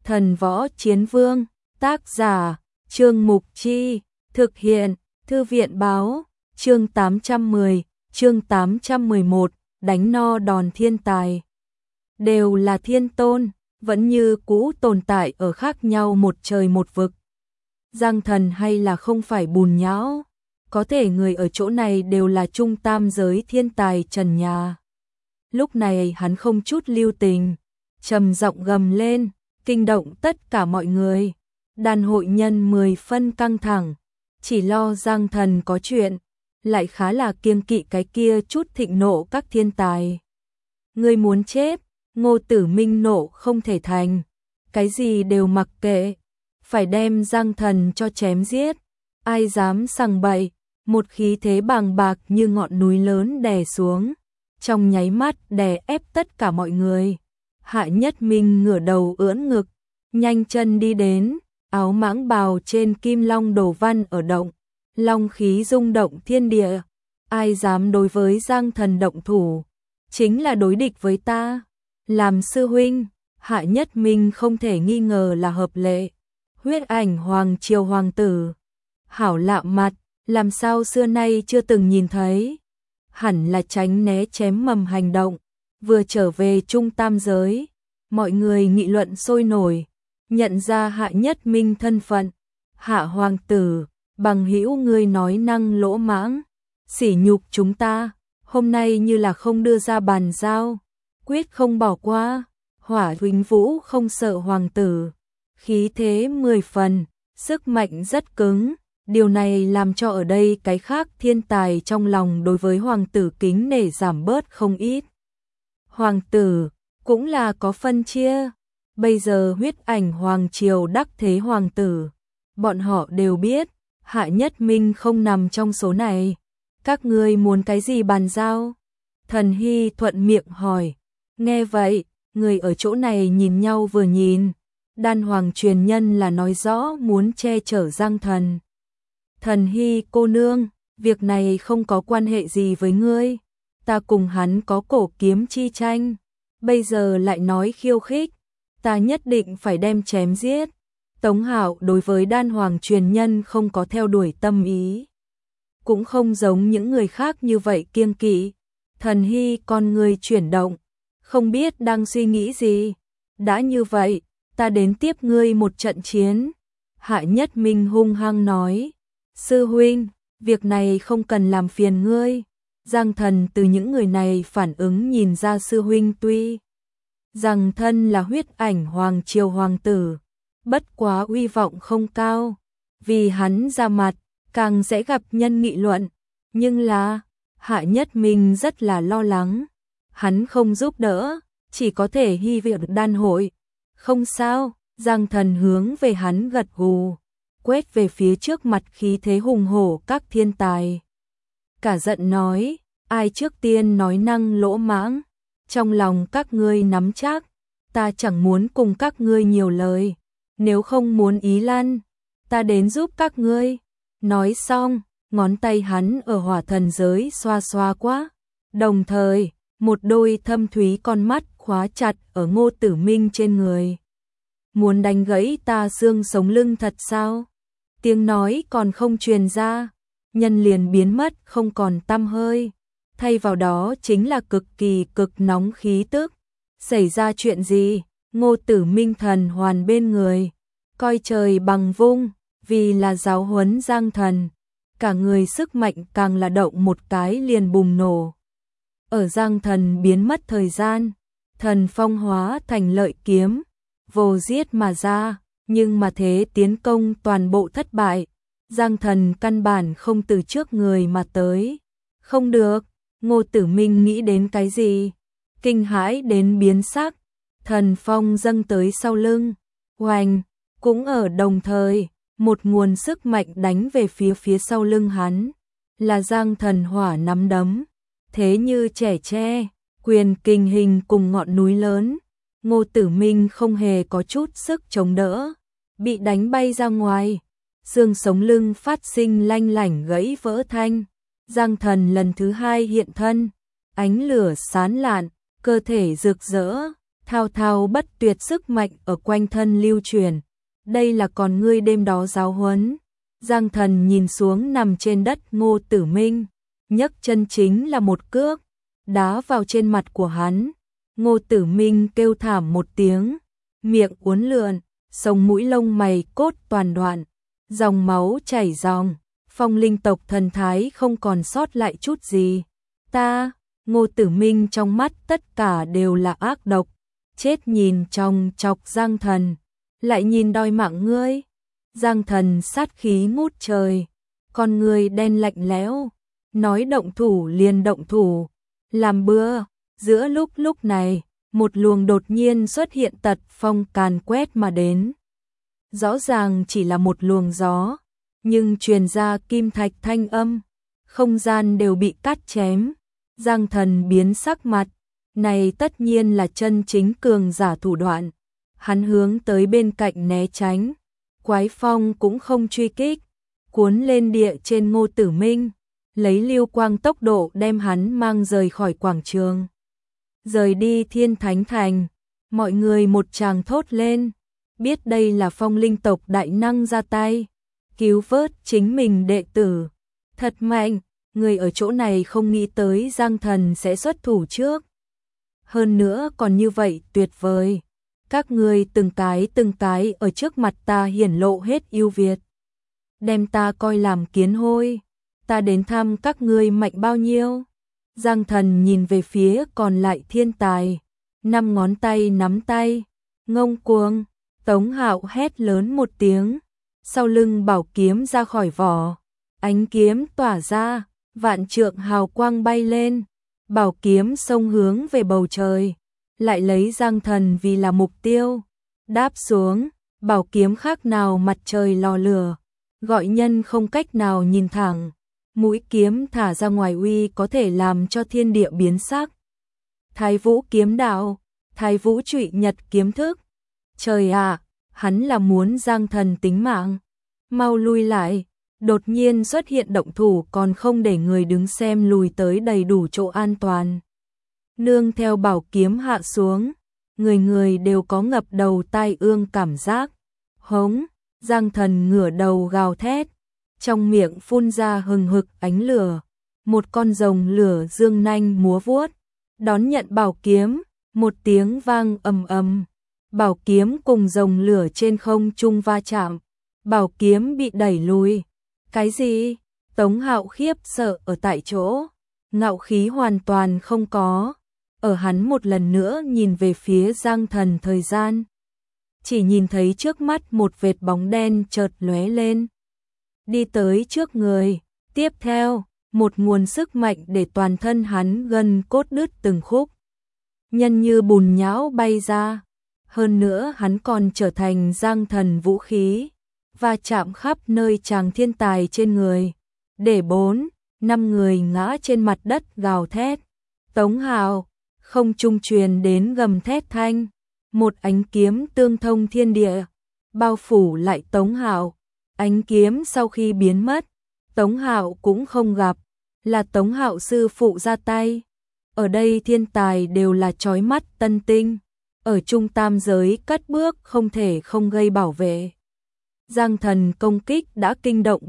Thần Võ Chiến Vương, tác giả, Trương Mục Chi, thực hiện, Thư viện báo, chương 810, chương 811, đánh no đòn thiên tài. Đều là thiên tôn, vẫn như cũ tồn tại ở khác nhau một trời một vực. Giang Thần hay là không phải bùn nhão, có thể người ở chỗ này đều là trung tam giới thiên tài trần nhà. Lúc này hắn không chút lưu tình, trầm giọng gầm lên, kinh động tất cả mọi người. Đàn hội nhân 10 phân căng thẳng, chỉ lo Giang Thần có chuyện, lại khá là kiêng kỵ cái kia chút thịnh nộ các thiên tài. Ngươi muốn chết, Ngô Tử Minh nộ không thể thành, cái gì đều mặc kệ, phải đem Giang Thần cho chém giết. Ai dám sằng bậy, một khí thế bàng bạc như ngọn núi lớn đè xuống, trong nháy mắt đè ép tất cả mọi người. Hạ Nhất Minh ngửa đầu ưỡn ngực, nhanh chân đi đến, áo mãng bào trên kim long đồ văn ở động, long khí rung động thiên địa. Ai dám đối với Giang Thần động thủ, chính là đối địch với ta. Làm sư huynh, Hạ Nhất Minh không thể nghi ngờ là hợp lệ. Huyết Ảnh Hoàng Triều hoàng tử, hảo lạ mặt, làm sao xưa nay chưa từng nhìn thấy. Hẳn là tránh né chém mầm hành động, vừa trở về trung tam giới, mọi người nghị luận sôi nổi, nhận ra Hạ Nhất Minh thân phận. Hạ hoàng tử, bằng hữu ngươi nói năng lỗ mãng, sỉ nhục chúng ta, hôm nay như là không đưa ra bàn giao, quyết không bỏ qua. Hỏa Huỳnh Vũ không sợ hoàng tử, khí thế 10 phần, sức mạnh rất cứng, điều này làm cho ở đây cái khác thiên tài trong lòng đối với hoàng tử kính nể giảm bớt không ít. Hoàng tử cũng là có phân chia, bây giờ Huyết Ảnh Hoàng Triều đắc thế hoàng tử, bọn họ đều biết, Hạ Nhất Minh không nằm trong số này. Các ngươi muốn cái gì bàn giao? Thần Hy thuận miệng hỏi. Nghe vậy, người ở chỗ này nhìn nhau vừa nhìn, Đan Hoàng truyền nhân là nói rõ muốn che chở Giang Thần. Thần Hy cô nương, việc này không có quan hệ gì với ngươi, ta cùng hắn có cổ kiếm chi tranh, bây giờ lại nói khiêu khích, ta nhất định phải đem chém giết. Tống Hạo đối với Đan Hoàng truyền nhân không có theo đuổi tâm ý, cũng không giống những người khác như vậy kiêng kỵ. Thần Hy con người chuyển động, không biết đang suy nghĩ gì. Đã như vậy, ta đến tiếp ngươi một trận chiến. Hạ Nhất Minh hung hăng nói. Sư huynh, việc này không cần làm phiền ngươi. Giang Thần từ những người này phản ứng nhìn ra sư huynh tuy rằng thân là Huyết Ảnh Hoàng Triều hoàng tử, bất quá uy vọng không cao, vì hắn ra mặt càng sẽ gặp nhân nghị luận. Nhưng là Hạ Nhất Minh rất là lo lắng, hắn không giúp đỡ, chỉ có thể hy vọng đan hội. Không sao, Giang Thần hướng về hắn gật gù, quét về phía trước mặt khí thế hùng hổ các thiên tài. Cả giận nói, ai trước tiên nói năng lỗ mãng, trong lòng các ngươi nắm chắc, ta chẳng muốn cùng các ngươi nhiều lời, nếu không muốn ý lăn, ta đến giúp các ngươi. Nói xong, ngón tay hắn ở hỏa thần giới xoa xoa quá, đồng thời, một đôi thâm thúy con mắt khóa chặt ở Ngô Tử Minh trên người. Muốn đánh gãy ta xương sống lưng thật sao? Tiếng nói còn không truyền ra, nhân liền biến mất không còn tăm hơi, thay vào đó chính là cực kỳ cực nóng khí tức. Xảy ra chuyện gì? Ngô Tử Minh thần hoàn bên người, coi trời bằng vung, vì là giáo huấn Giang Thần, cả người sức mạnh càng là động một cái liền bùng nổ. Ở Giang Thần biến mất thời gian, thần phong hóa thành lợi kiếm, vô giết mà ra, nhưng mà thế tiến công toàn bộ thất bại. Giang Thần căn bản không từ trước người mà tới. Không được, Ngô Tử Minh nghĩ đến cái gì? Kinh hãi đến biến sắc, thần phong dâng tới sau lưng, oanh, cũng ở đồng thời, một nguồn sức mạnh đánh về phía sau lưng hắn, là Giang Thần hỏa nắm đấm, thế như trẻ tre, quyền kình hình cùng ngọn núi lớn. Ngô Tử Minh không hề có chút sức chống đỡ, bị đánh bay ra ngoài, xương sống lưng phát sinh lanh lảnh gãy vỡ thanh. Giang Thần lần thứ hai hiện thân, ánh lửa sáng lạn, cơ thể rực rỡ, thao thao bất tuyệt sức mạnh ở quanh thân lưu truyền. Đây là còn ngươi đêm đó giáo huấn. Giang Thần nhìn xuống nằm trên đất Ngô Tử Minh, nhấc chân chính là một cước, đá vào trên mặt của hắn. Ngô Tử Minh kêu thảm một tiếng, miệng uốn lượn, sống mũi lông mày cốt toàn đoạn, dòng máu chảy ròng, Phong linh tộc thần thái không còn sót lại chút gì. Ngô Tử Minh trong mắt tất cả đều là ác độc, chết nhìn chòng chọc Giang Thần, lại nhìn đòi mạng ngươi. Giang Thần sát khí ngút trời, con người đen lạnh lẽo, nói động thủ liền động thủ, làm bừa. Giữa lúc này, một luồng đột nhiên xuất hiện tật phong càn quét mà đến. Rõ ràng chỉ là một luồng gió, nhưng truyền ra kim thạch thanh âm, không gian đều bị cắt chém. Giang Thần biến sắc mặt, này tất nhiên là chân chính cường giả thủ đoạn. Hắn hướng tới bên cạnh né tránh, Quái Phong cũng không truy kích, cuốn lên địa trên Ngô Tử Minh, lấy lưu quang tốc độ đem hắn mang rời khỏi quảng trường. Rời đi Thiên Thánh Thành, mọi người một tràng thốt lên, biết đây là Phong linh tộc đại năng ra tay, cứu vớt chính mình đệ tử. Thật mạnh, người ở chỗ này không nghĩ tới Giang Thần sẽ xuất thủ trước. Hơn nữa còn như vậy tuyệt vời. Các người từng cái ở trước mặt ta hiển lộ hết ưu việt. Đem ta coi làm kiến hôi. Ta đến thăm các ngươi mạnh bao nhiêu. Giang Thần nhìn về phía còn lại thiên tài. 5 ngón tay nắm tay. Ngông cuồng. Tống Hạo hét lớn một tiếng. Sau lưng bảo kiếm ra khỏi vỏ. Ánh kiếm tỏa ra. Vạn trượng hào quang bay lên. Bảo kiếm xông hướng về bầu trời. Lại lấy Giang Thần vì là mục tiêu. Đáp xuống. Bảo kiếm khác nào mặt trời lò lửa. Gọi nhân không cách nào nhìn thẳng. Mũi kiếm thả ra ngoài uy có thể làm cho thiên địa biến sắc. Thái Vũ kiếm đạo. Thái Vũ trụy nhật kiếm thức. Trời ạ, hắn là muốn Giang Thần tính mạng. Mau lui lại. Đột nhiên xuất hiện động thủ còn không để người đứng xem lùi tới đầy đủ chỗ an toàn. Nương theo bảo kiếm hạ xuống, người đều có ngập đầu tai ương cảm giác. Hống, Giang Thần ngửa đầu gào thét, trong miệng phun ra hừng hực ánh lửa. Một con rồng lửa dương nanh múa vuốt, đón nhận bảo kiếm, một tiếng vang ầm ầm. Bảo kiếm cùng rồng lửa trên không trung va chạm, bảo kiếm bị đẩy lùi. Cái gì? Tống Hạo khiếp sợ ở tại chỗ, ngạo khí hoàn toàn không có. Ở hắn một lần nữa nhìn về phía Giang Thần thời gian, chỉ nhìn thấy trước mắt một vệt bóng đen chợt lóe lên, đi tới trước người. Tiếp theo, một nguồn sức mạnh để toàn thân hắn gân cốt đứt từng khúc, nhân như bùn nhão bay ra. Hơn nữa hắn còn trở thành Giang Thần vũ khí, và chạm khắp nơi chàng thiên tài trên người, để 4-5 người ngã trên mặt đất gào thét. Tống Hạo, không trung truyền đến gầm thét thanh, một ánh kiếm tương thông thiên địa, bao phủ lại Tống Hạo. Ánh kiếm sau khi biến mất, Tống Hạo cũng không gặp, là Tống Hạo sư phụ ra tay. Ở đây thiên tài đều là chói mắt tân tinh, ở trung tam giới cất bước không thể không gây bảo vệ. Giang Thần công kích đã kinh động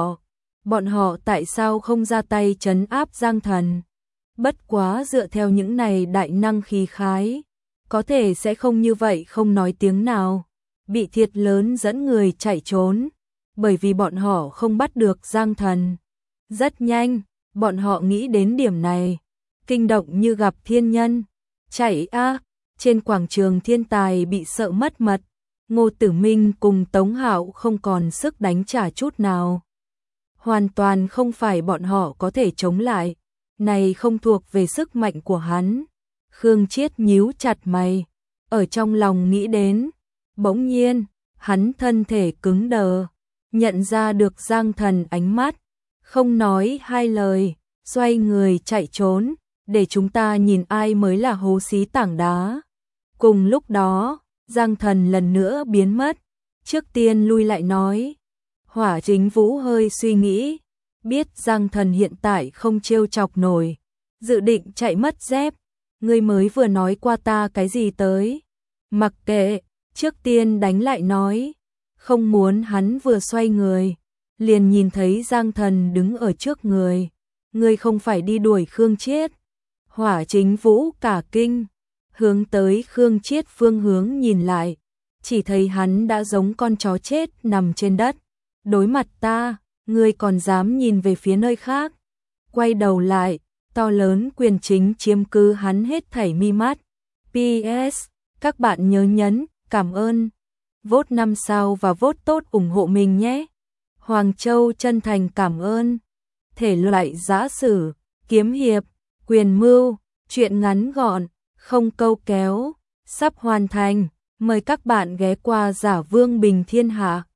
bọn họ tại sao không ra tay trấn áp Giang Thần? Bất quá dựa theo những này đại năng khí khái, có thể sẽ không như vậy không nói tiếng nào, bị thiệt lớn dẫn người chạy trốn, bởi vì bọn họ không bắt được Giang Thần. Rất nhanh, bọn họ nghĩ đến điểm này, kinh động như gặp thiên nhân, chạy trên quảng trường thiên tài bị sợ mất mật. Ngô Tử Minh cùng Tống Hạo không còn sức đánh trả chút nào. Hoàn toàn không phải bọn họ có thể chống lại, này không thuộc về sức mạnh của hắn. Khương Chiết nhíu chặt mày, ở trong lòng nghĩ đến. Bỗng nhiên, hắn thân thể cứng đờ, nhận ra được Giang Thần ánh mắt, không nói hai lời, xoay người chạy trốn, để chúng ta nhìn ai mới là hố xí tảng đá. Cùng lúc đó, Giang Thần lần nữa biến mất, trước tiên lui lại nói. Hỏa Chính Vũ hơi suy nghĩ, biết Giang Thần hiện tại không trêu chọc nổi, dự định chạy mất dép, Ngươi mới vừa nói qua ta cái gì tới? Mặc kệ, trước tiên đánh lại nói. Không muốn hắn vừa xoay người, liền nhìn thấy Giang Thần đứng ở trước người. Ngươi không phải đi đuổi Khương Chiết. Hỏa Chính Vũ cả kinh, hướng tới Khương Chiết phương hướng nhìn lại, chỉ thấy hắn đã giống con chó chết nằm trên đất. Đối mặt ta, ngươi còn dám nhìn về phía nơi khác. Quay đầu lại, to lớn quyền chính chiếm cứ hắn hết thảy mi mắt. PS, các bạn nhớ nhấn, cảm ơn. Vote 5 sao và vote tốt ủng hộ mình nhé. Hoàng Châu chân thành cảm ơn. Thể loại giã sử, kiếm hiệp, quyền mưu, truyện ngắn gọn, không câu kéo, sắp hoàn thành. Mời các bạn ghé qua Giả Vương Bình Thiên Hạ.